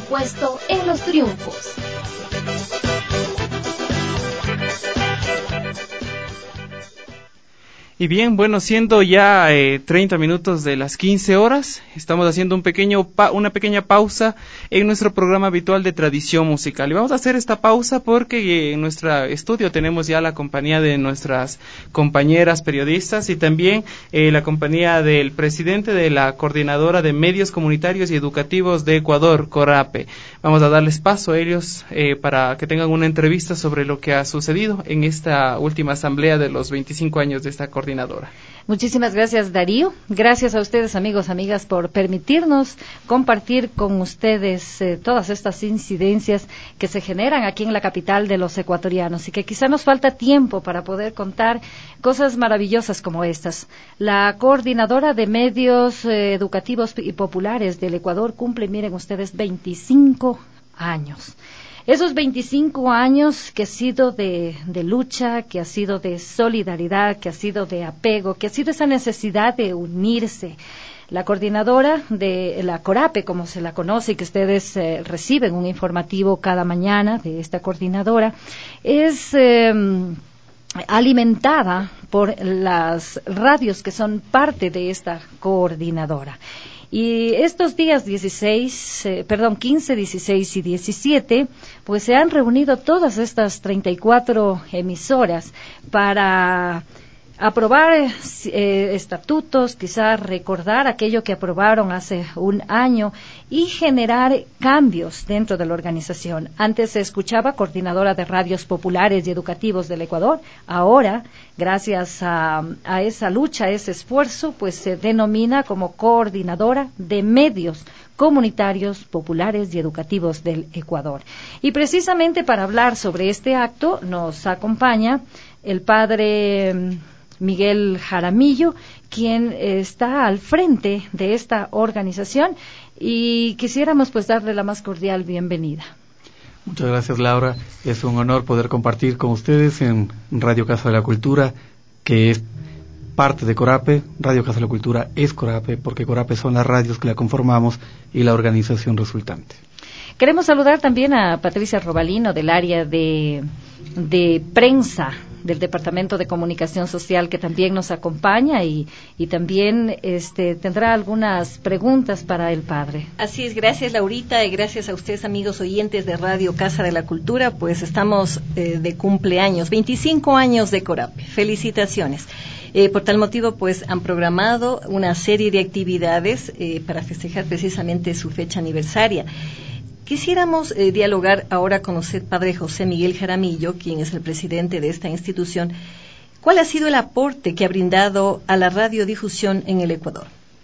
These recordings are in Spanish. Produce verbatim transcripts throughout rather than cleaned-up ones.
puesto en los triunfos. Y bien, bueno, siendo ya eh, treinta minutos de las quince horas, estamos haciendo un pequeño pa una pequeña pausa en nuestro programa habitual de tradición musical. Y vamos a hacer esta pausa porque eh, en nuestro estudio tenemos ya la compañía de nuestras compañeras periodistas y también eh, la compañía del presidente de la Coordinadora de Medios Comunitarios y Educativos de Ecuador, CORAPE. Vamos a darles paso a ellos eh, para que tengan una entrevista sobre lo que ha sucedido en esta última asamblea de los veinticinco años de esta coordinadora. Muchísimas gracias, Darío. Gracias a ustedes, amigos, amigas, por permitirnos compartir con ustedes eh, todas estas incidencias que se generan aquí en la capital de los ecuatorianos y que quizá nos falta tiempo para poder contar cosas maravillosas como estas. La Coordinadora de Medios eh, Educativos y Populares del Ecuador cumple, miren ustedes, veinticinco años. Esos veinticinco años que ha sido de, de lucha, que ha sido de solidaridad, que ha sido de apego, que ha sido esa necesidad de unirse. La coordinadora de la CORAPE, como se la conoce y que ustedes eh, reciben un informativo cada mañana de esta coordinadora, es eh, alimentada por las radios que son parte de esta coordinadora. Y estos días dieciséis, eh, perdón, quince, dieciséis y diecisiete, pues se han reunido todas estas treinta y cuatro emisoras para aprobar eh, estatutos, quizás recordar aquello que aprobaron hace un año y generar cambios dentro de la organización. Antes se escuchaba Coordinadora de Radios Populares y Educativos del Ecuador. Ahora, gracias a, a esa lucha, a ese esfuerzo, pues se denomina como Coordinadora de Medios Comunitarios, Populares y Educativos del Ecuador. Y precisamente para hablar sobre este acto nos acompaña el padre Miguel Jaramillo, quien está al frente de esta organización, y quisiéramos pues darle la más cordial bienvenida. Muchas gracias, Laura. Es un honor poder compartir con ustedes en Radio Casa de la Cultura, que es parte de CORAPE. Radio Casa de la Cultura es CORAPE, porque CORAPE son las radios que la conformamos y la organización resultante. Queremos saludar también a Patricia Robalino del área de, de prensa del Departamento de Comunicación Social, que también nos acompaña y, y también este, tendrá algunas preguntas para el padre. Así es, gracias Laurita y gracias a ustedes, amigos oyentes de Radio Casa de la Cultura, pues estamos eh, de cumpleaños, veinticinco años de CORAPE, felicitaciones. Eh, por tal motivo, pues han programado una serie de actividades eh, para festejar precisamente su fecha aniversaria. Quisiéramos eh, dialogar ahora con usted, padre José Miguel Jaramillo, quien es el presidente de esta institución. ¿Cuál ha sido el aporte que ha brindado a la radiodifusión en el Ecuador?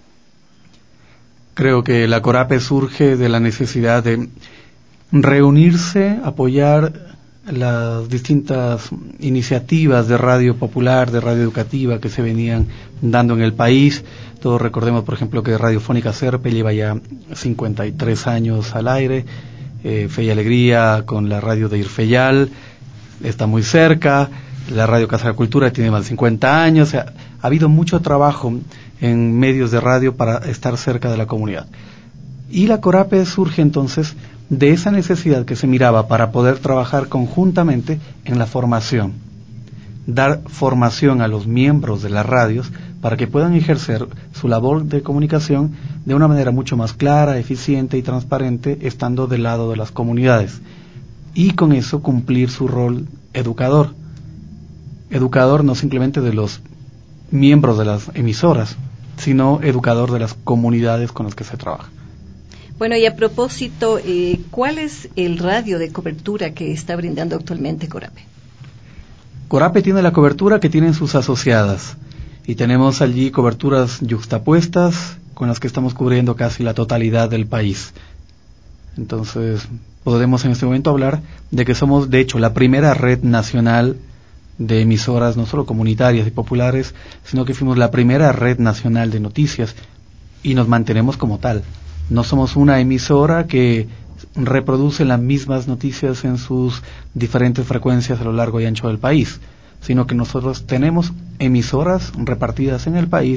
Creo que la CORAPE surge de la necesidad de reunirse, apoyar las distintas iniciativas de radio popular, de radio educativa que se venían dando en el país. Todos recordemos, por ejemplo, que Radiofónica Serpe lleva ya cincuenta y tres años al aire, eh, Fe y Alegría con la radio de Irfeyal está muy cerca, la Radio Casa de la Cultura tiene más de cincuenta años, o sea, ha habido mucho trabajo en medios de radio para estar cerca de la comunidad. Y la CORAPE surge entonces de esa necesidad que se miraba para poder trabajar conjuntamente en la formación, dar formación a los miembros de las radios para que puedan ejercer su labor de comunicación de una manera mucho más clara, eficiente y transparente, estando del lado de las comunidades, y con eso cumplir su rol educador. Educador no simplemente de los miembros de las emisoras, sino educador de las comunidades con las que se trabaja. Bueno, y a propósito, eh, ¿cuál es el radio de cobertura que está brindando actualmente CORAPE? CORAPE tiene la cobertura que tienen sus asociadas, y tenemos allí coberturas yuxtapuestas con las que estamos cubriendo casi la totalidad del país. Entonces, podemos en este momento hablar de que somos, de hecho, la primera red nacional de emisoras, no solo comunitarias y populares, sino que fuimos la primera red nacional de noticias, y nos mantenemos como tal. No somos una emisora que reproduce las mismas noticias en sus diferentes frecuencias a lo largo y ancho del país, sino que nosotros tenemos emisoras repartidas en el país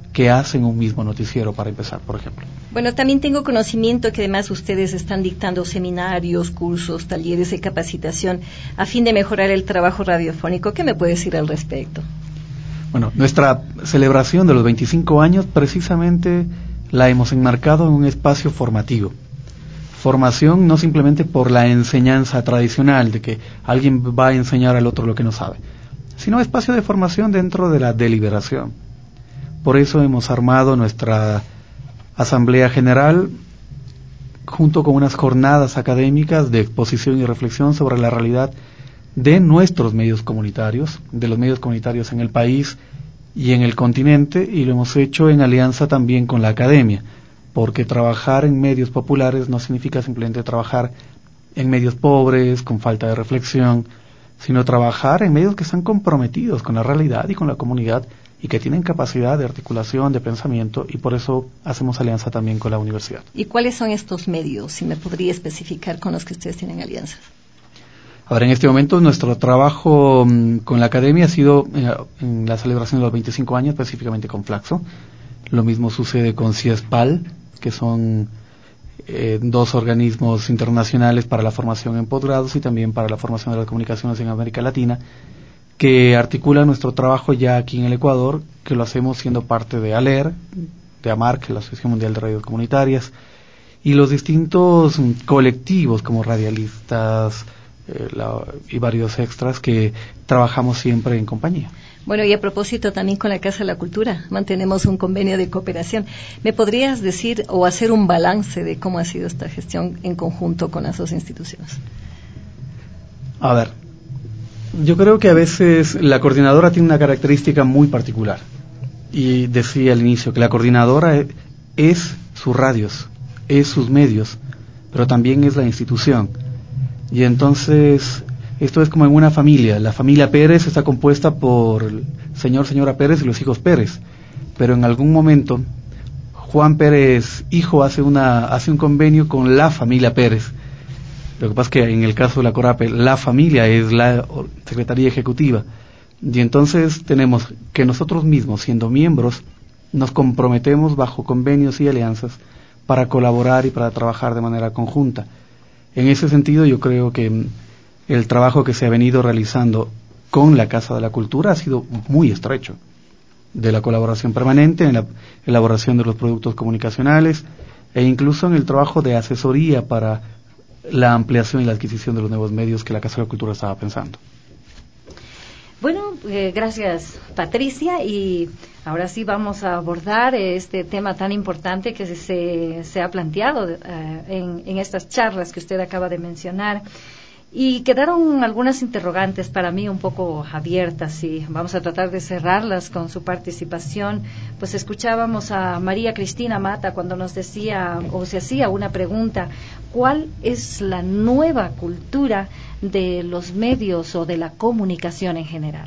que hacen un mismo noticiero, para empezar, por ejemplo. Bueno, también tengo conocimiento que además ustedes están dictando seminarios, cursos, talleres de capacitación a fin de mejorar el trabajo radiofónico. ¿Qué me puede decir al respecto? Bueno, nuestra celebración de los veinticinco años precisamente la hemos enmarcado en un espacio formativo. Formación no simplemente por la enseñanza tradicional de que alguien va a enseñar al otro lo que no sabe, sino espacio de formación dentro de la deliberación. Por eso hemos armado nuestra Asamblea General junto con unas jornadas académicas de exposición y reflexión sobre la realidad de nuestros medios comunitarios, de los medios comunitarios en el país y en el continente, y lo hemos hecho en alianza también con la academia, porque trabajar en medios populares no significa simplemente trabajar en medios pobres, con falta de reflexión, sino trabajar en medios que están comprometidos con la realidad y con la comunidad y que tienen capacidad de articulación, de pensamiento, y por eso hacemos alianza también con la universidad. ¿Y cuáles son estos medios, si me podría especificar, con los que ustedes tienen alianzas? Ahora, en este momento, nuestro trabajo mmm, con la academia ha sido eh, en la celebración de los veinticinco años, específicamente con Flaxo. Lo mismo sucede con CIESPAL, que son eh, dos organismos internacionales para la formación en posgrados y también para la formación de las comunicaciones en América Latina, que articula nuestro trabajo ya aquí en el Ecuador, que lo hacemos siendo parte de ALER, de AMARC, la Asociación Mundial de Radios Comunitarias, y los distintos mm, colectivos como radialistas eh, la, y varios extras que trabajamos siempre en compañía. Bueno, y a propósito también con la Casa de la Cultura, mantenemos un convenio de cooperación. ¿Me podrías decir o hacer un balance de cómo ha sido esta gestión en conjunto con las dos instituciones? A ver, yo creo que a veces la coordinadora tiene una característica muy particular. Y decía al inicio que la coordinadora es, es sus radios, es sus medios, pero también es la institución. Y entonces, esto es como en una familia. La familia Pérez está compuesta por el señor, señora Pérez y los hijos Pérez. Pero en algún momento, Juan Pérez, hijo, hace, una, hace un convenio con la familia Pérez. Lo que pasa es que en el caso de la CORAPE, la familia es la Secretaría Ejecutiva. Y entonces tenemos que nosotros mismos, siendo miembros, nos comprometemos bajo convenios y alianzas para colaborar y para trabajar de manera conjunta. En ese sentido, yo creo que el trabajo que se ha venido realizando con la Casa de la Cultura ha sido muy estrecho, de la colaboración permanente en la elaboración de los productos comunicacionales e incluso en el trabajo de asesoría para la ampliación y la adquisición de los nuevos medios que la Casa de la Cultura estaba pensando. Bueno, eh, gracias Patricia, y ahora sí vamos a abordar este tema tan importante que se, se ha planteado eh, en, en estas charlas que usted acaba de mencionar. Y quedaron algunas interrogantes para mí un poco abiertas y vamos a tratar de cerrarlas con su participación. Pues escuchábamos a María Cristina Mata cuando nos decía o se hacía una pregunta: ¿cuál es la nueva cultura de los medios o de la comunicación en general?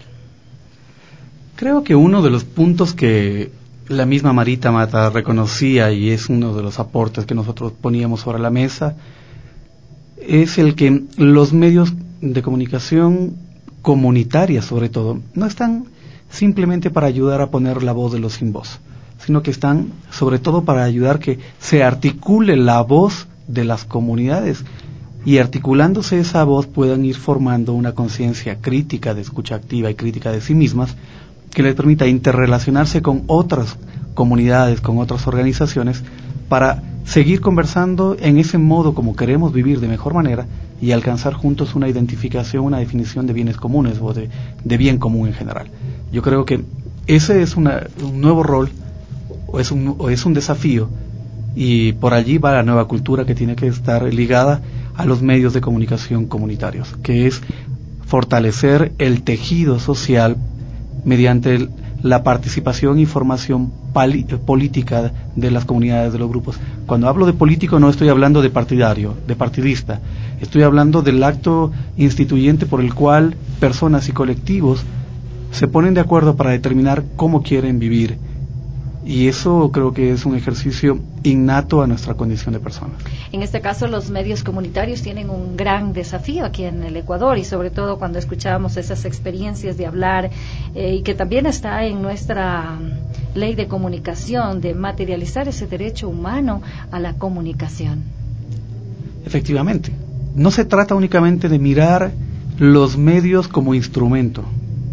Creo que uno de los puntos que la misma Marita Mata reconocía, y es uno de los aportes que nosotros poníamos sobre la mesa, es el que los medios de comunicación comunitarias, sobre todo, no están simplemente para ayudar a poner la voz de los sin voz, sino que están sobre todo para ayudar que se articule la voz de las comunidades, y articulándose esa voz puedan ir formando una conciencia crítica, de escucha activa y crítica de sí mismas, que les permita interrelacionarse con otras comunidades, con otras organizaciones, para seguir conversando en ese modo como queremos vivir de mejor manera y alcanzar juntos una identificación, una definición de bienes comunes o de, de bien común en general. Yo creo que ese es una, un nuevo rol o es un, o es un desafío, y por allí va la nueva cultura que tiene que estar ligada a los medios de comunicación comunitarios, que es fortalecer el tejido social mediante el, la participación y formación pali, política de las comunidades, de los grupos. Cuando hablo de político no estoy hablando de partidario, de partidista, estoy hablando del acto instituyente por el cual personas y colectivos se ponen de acuerdo para determinar cómo quieren vivir, y eso creo que es un ejercicio innato a nuestra condición de personas. En este caso, los medios comunitarios tienen un gran desafío aquí en el Ecuador, y sobre todo cuando escuchábamos esas experiencias de hablar, eh, y que también está en nuestra ley de comunicación, de materializar ese derecho humano a la comunicación. Efectivamente, no se trata únicamente de mirar los medios como instrumento,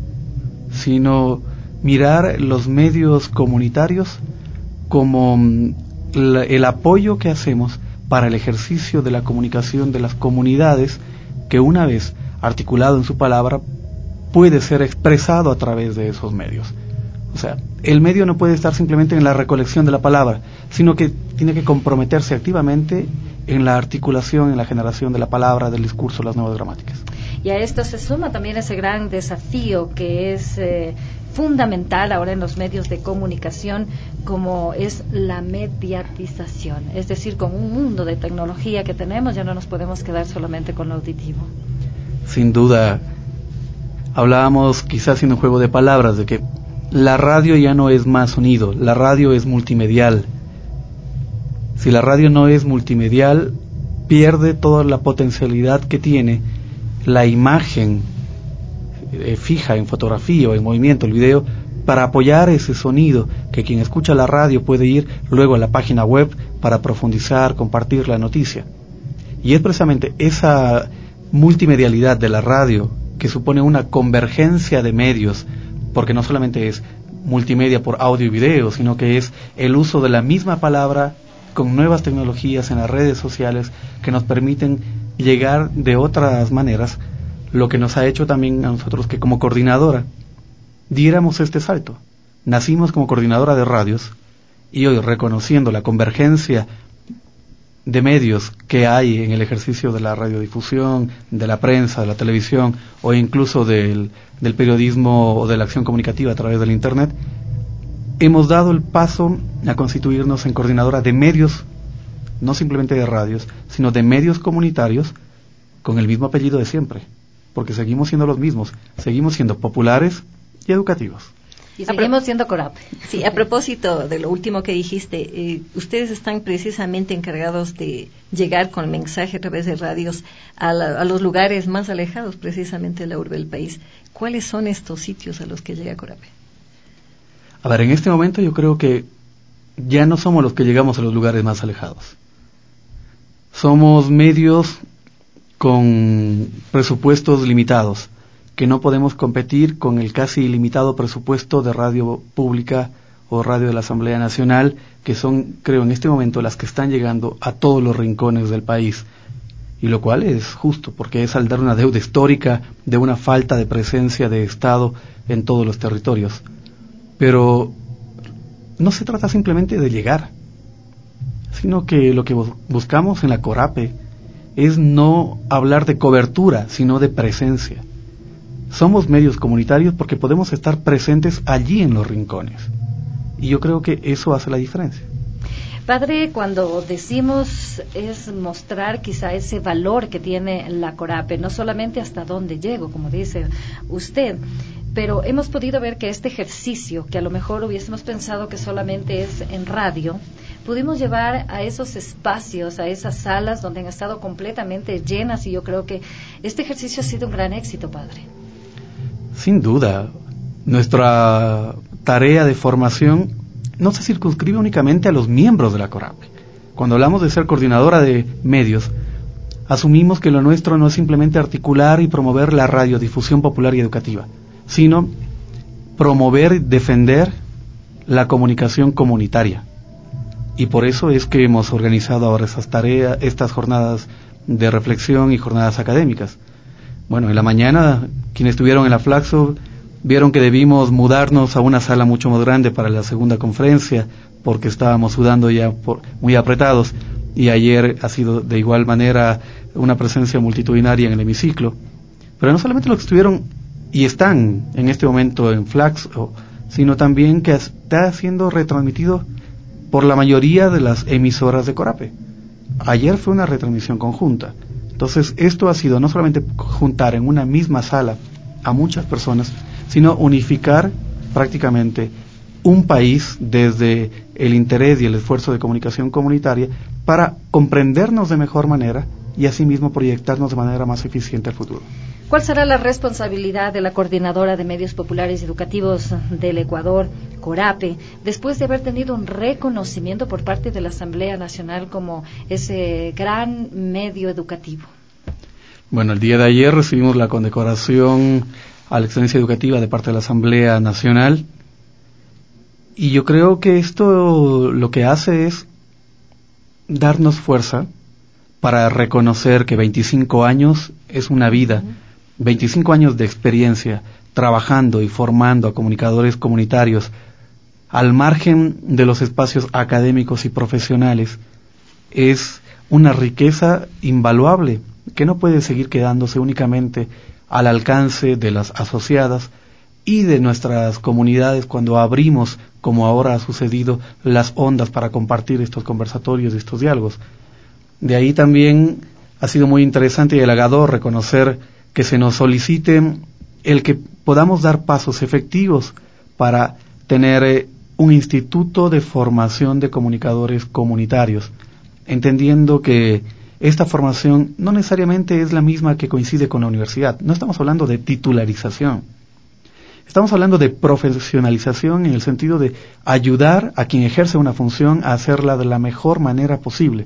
sino mirar los medios comunitarios como la, el apoyo que hacemos para el ejercicio de la comunicación de las comunidades, que una vez articulado en su palabra puede ser expresado a través de esos medios. O sea, el medio no puede estar simplemente en la recolección de la palabra, sino que tiene que comprometerse activamente en la articulación, en la generación de la palabra, del discurso, las nuevas gramáticas. Y a esto se suma también ese gran desafío que es eh, fundamental ahora en los medios de comunicación, como es la mediatización. Es decir, con un mundo de tecnología que tenemos, ya no nos podemos quedar solamente con lo auditivo. Sin duda, hablábamos quizás haciendo un juego de palabras de que la radio ya no es más sonido, la radio es multimedial. Si la radio no es multimedial, pierde toda la potencialidad que tiene la imagen eh, fija en fotografía o en movimiento, el video, para apoyar ese sonido, que quien escucha la radio puede ir luego a la página web para profundizar, compartir la noticia. Y es precisamente esa multimedialidad de la radio que supone una convergencia de medios, porque no solamente es multimedia por audio y video, sino que es el uso de la misma palabra con nuevas tecnologías en las redes sociales que nos permiten llegar de otras maneras, lo que nos ha hecho también a nosotros que como coordinadora diéramos este salto. Nacimos como coordinadora de radios y hoy, reconociendo la convergencia de medios que hay en el ejercicio de la radiodifusión, de la prensa, de la televisión o incluso del, del periodismo o de la acción comunicativa a través del Internet, hemos dado el paso a constituirnos en coordinadora de medios, no simplemente de radios, sino de medios comunitarios con el mismo apellido de siempre, porque seguimos siendo los mismos, seguimos siendo populares y educativos. Y seguimos siendo CORAP. Sí, a propósito de lo último que dijiste, eh, ustedes están precisamente encargados de llegar con mensaje a través de radios a, la, a los lugares más alejados precisamente de la urbe del país. ¿Cuáles son estos sitios a los que llega CORAP? A ver, en este momento yo creo que ya no somos los que llegamos a los lugares más alejados. Somos medios con presupuestos limitados, que no podemos competir con el casi ilimitado presupuesto de radio pública o radio de la Asamblea Nacional, que son, creo, en este momento las que están llegando a todos los rincones del país. Y lo cual es justo, porque es saldar una deuda histórica de una falta de presencia de Estado en todos los territorios. Pero no se trata simplemente de llegar, sino que lo que buscamos en la CORAPE es no hablar de cobertura, sino de presencia. Somos medios comunitarios porque podemos estar presentes allí en los rincones. Y yo creo que eso hace la diferencia. Padre, cuando decimos es mostrar quizá ese valor que tiene la CORAPE, no solamente hasta dónde llego, como dice usted, pero hemos podido ver que este ejercicio, que a lo mejor hubiésemos pensado que solamente es en radio, pudimos llevar a esos espacios, a esas salas donde han estado completamente llenas, y yo creo que este ejercicio ha sido un gran éxito, Padre. Sin duda, nuestra tarea de formación no se circunscribe únicamente a los miembros de la CORAPE. Cuando hablamos de ser coordinadora de medios, asumimos que lo nuestro no es simplemente articular y promover la radiodifusión popular y educativa, sino promover y defender la comunicación comunitaria. Y por eso es que hemos organizado ahora esas tareas, estas jornadas de reflexión y jornadas académicas. Bueno, en la mañana, quienes estuvieron en la Flaxo vieron que debimos mudarnos a una sala mucho más grande para la segunda conferencia, porque estábamos sudando ya por, muy apretados, y ayer ha sido de igual manera una presencia multitudinaria en el hemiciclo. Pero no solamente los que estuvieron y están en este momento en Flaxo, sino también que está siendo retransmitido por la mayoría de las emisoras de CORAPE. Ayer fue una retransmisión conjunta. Entonces, esto ha sido no solamente juntar en una misma sala a muchas personas, sino unificar prácticamente un país desde el interés y el esfuerzo de comunicación comunitaria para comprendernos de mejor manera y asimismo proyectarnos de manera más eficiente al futuro. ¿Cuál será la responsabilidad de la Coordinadora de Medios Populares y Educativos del Ecuador, CORAPE, después de haber tenido un reconocimiento por parte de la Asamblea Nacional como ese gran medio educativo? Bueno, el día de ayer recibimos la condecoración a la excelencia educativa de parte de la Asamblea Nacional, y yo creo que esto lo que hace es darnos fuerza para reconocer que veinticinco años es una vida, veinticinco años de experiencia trabajando y formando a comunicadores comunitarios al margen de los espacios académicos y profesionales es una riqueza invaluable que no puede seguir quedándose únicamente al alcance de las asociadas y de nuestras comunidades cuando abrimos, como ahora ha sucedido, las ondas para compartir estos conversatorios y estos diálogos. De ahí también ha sido muy interesante y halagador reconocer que se nos solicite el que podamos dar pasos efectivos para tener eh, un instituto de formación de comunicadores comunitarios, entendiendo que esta formación no necesariamente es la misma que coincide con la universidad. No estamos hablando de titularización. Estamos hablando de profesionalización en el sentido de ayudar a quien ejerce una función a hacerla de la mejor manera posible,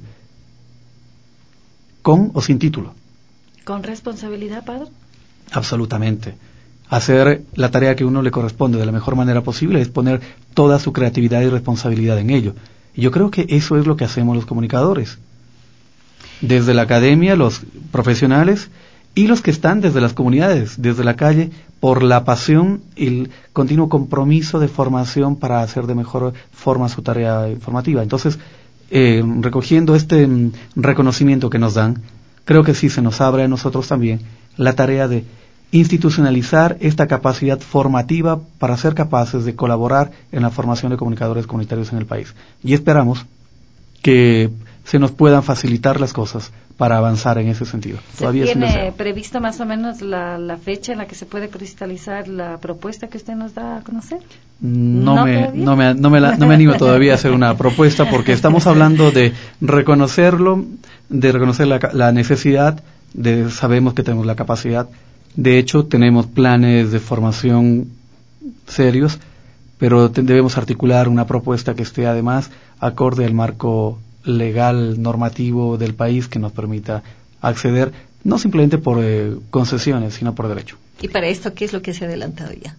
con o sin título. ¿Con responsabilidad, padre? Absolutamente. Hacer la tarea que uno le corresponde de la mejor manera posible es poner toda su creatividad y responsabilidad en ello. Y yo creo que eso es lo que hacemos los comunicadores. Desde la academia, los profesionales y los que están desde las comunidades, desde la calle, por la pasión y el continuo compromiso de formación para hacer de mejor forma su tarea informativa. Entonces, eh, recogiendo este mm, reconocimiento que nos dan, creo que sí se nos abre a nosotros también la tarea de institucionalizar esta capacidad formativa para ser capaces de colaborar en la formación de comunicadores comunitarios en el país. Y esperamos que se nos puedan facilitar las cosas para avanzar en ese sentido. ¿Se Todavía tiene previsto más o menos la, la fecha en la que se puede cristalizar la propuesta que usted nos da a conocer? No, ¿No me, no, me, no, me la, no me animo todavía a hacer una propuesta porque estamos hablando de reconocerlo, de reconocer la, la necesidad, de sabemos que tenemos la capacidad. De hecho, tenemos planes de formación serios, pero te, debemos articular una propuesta que esté además acorde al marco legal normativo del país que nos permita acceder no simplemente por eh, concesiones, sino por derecho. ¿Y para esto qué es lo que se ha adelantado ya?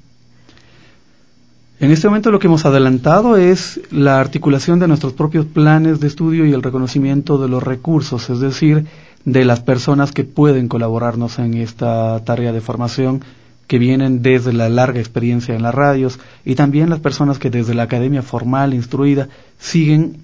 En este momento lo que hemos adelantado es la articulación de nuestros propios planes de estudio y el reconocimiento de los recursos, es decir, de las personas que pueden colaborarnos en esta tarea de formación, que vienen desde la larga experiencia en las radios, y también las personas que desde la academia formal, instruida, siguen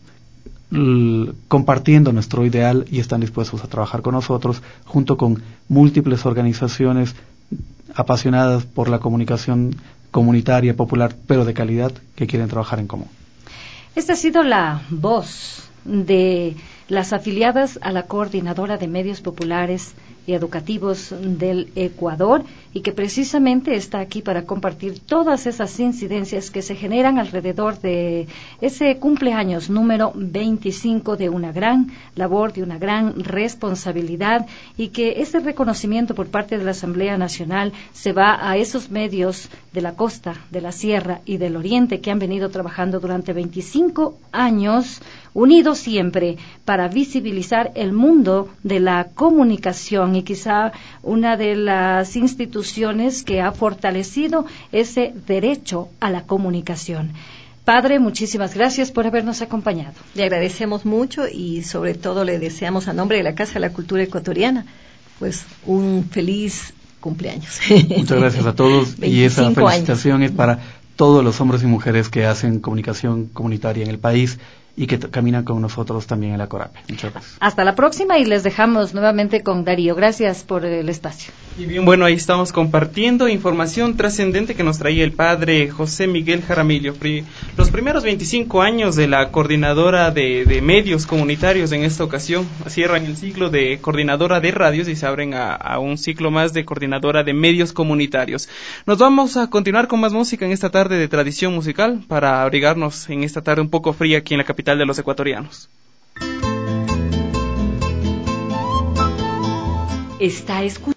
l- compartiendo nuestro ideal y están dispuestos a trabajar con nosotros, junto con múltiples organizaciones apasionadas por la comunicación comunitaria, popular, pero de calidad, que quieren trabajar en común. Esta ha sido la voz de las afiliadas a la Coordinadora de Medios Populares y Educativos del Ecuador, y que precisamente está aquí para compartir todas esas incidencias que se generan alrededor de ese cumpleaños número veinticinco de una gran labor, de una gran responsabilidad, y que ese reconocimiento por parte de la Asamblea Nacional se va a esos medios de la costa, de la sierra y del oriente que han venido trabajando durante veinticinco años, unidos siempre para visibilizar el mundo de la comunicación, y quizá una de las instituciones que ha fortalecido ese derecho a la comunicación. Padre, muchísimas gracias por habernos acompañado. Le agradecemos mucho y sobre todo le deseamos a nombre de la Casa de la Cultura Ecuatoriana pues un feliz cumpleaños. Muchas gracias a todos y esa felicitación años. Es para todos los hombres y mujeres que hacen comunicación comunitaria en el país y que t- caminan con nosotros también en la CORAPE. Muchas gracias. Hasta la próxima y les dejamos nuevamente con Darío. Gracias por el espacio. Y bien, bueno, ahí estamos compartiendo información trascendente que nos traía el padre José Miguel Jaramillo. Pri- los primeros veinticinco años de la coordinadora de, de medios comunitarios en esta ocasión cierran el ciclo de coordinadora de radios y se abren a, a un ciclo más de coordinadora de medios comunitarios. Nos vamos a continuar con más música en esta tarde de tradición musical para abrigarnos en esta tarde un poco fría aquí en la capital de los ecuatorianos. Está escuchando